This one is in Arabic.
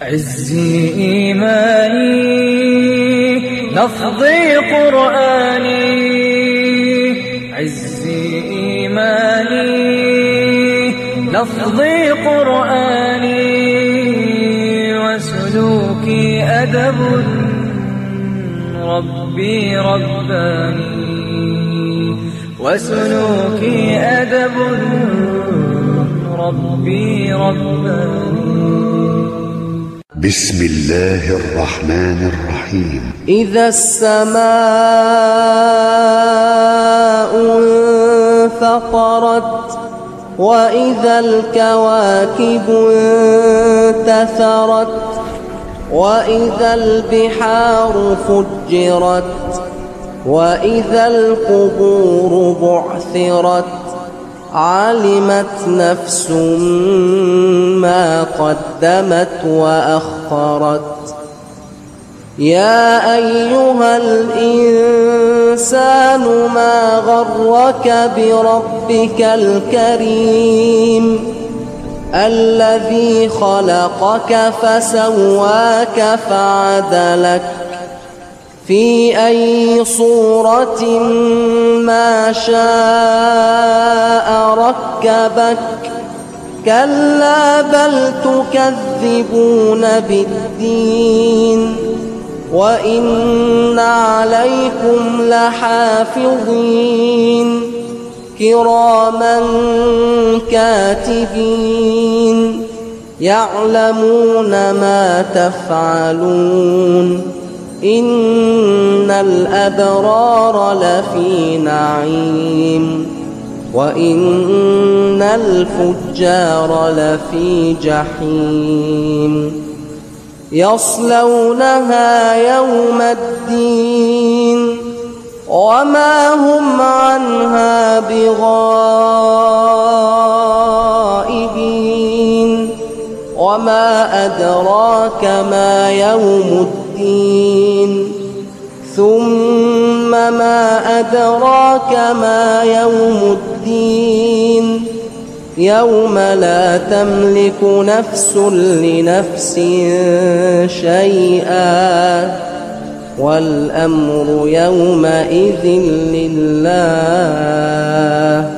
عزي إيماني لفظي قرآني، عزي إيماني لفظي قرآني، وسلوكي أدب ربي رباني، وسلوكي أدب ربي رباني. بسم الله الرحمن الرحيم. إذا السماء انفطرت، وإذا الكواكب انتثرت، وإذا البحار فجرت، وإذا القبور بعثرت، علمت نفس ما قدمت وأخرت. يا أيها الإنسان ما غرك بربك الكريم، الذي خلقك فسواك فعدلك في أي صورة ما شاء ركبك. كلا بل تكذبون بالدين، وإن عليكم لحافظين كراما كاتبين، يعلمون ما تفعلون. إن الأبرار لفي نعيم، وإن الفجار لفي جحيم، يصلونها يوم الدين وما هم عنها بغائبين. وما أدراك ما يوم الدين، ثم ما أدراك ما يوم الدين، يوم لا تملك نفس لنفس شيئا، والأمر يومئذ لله.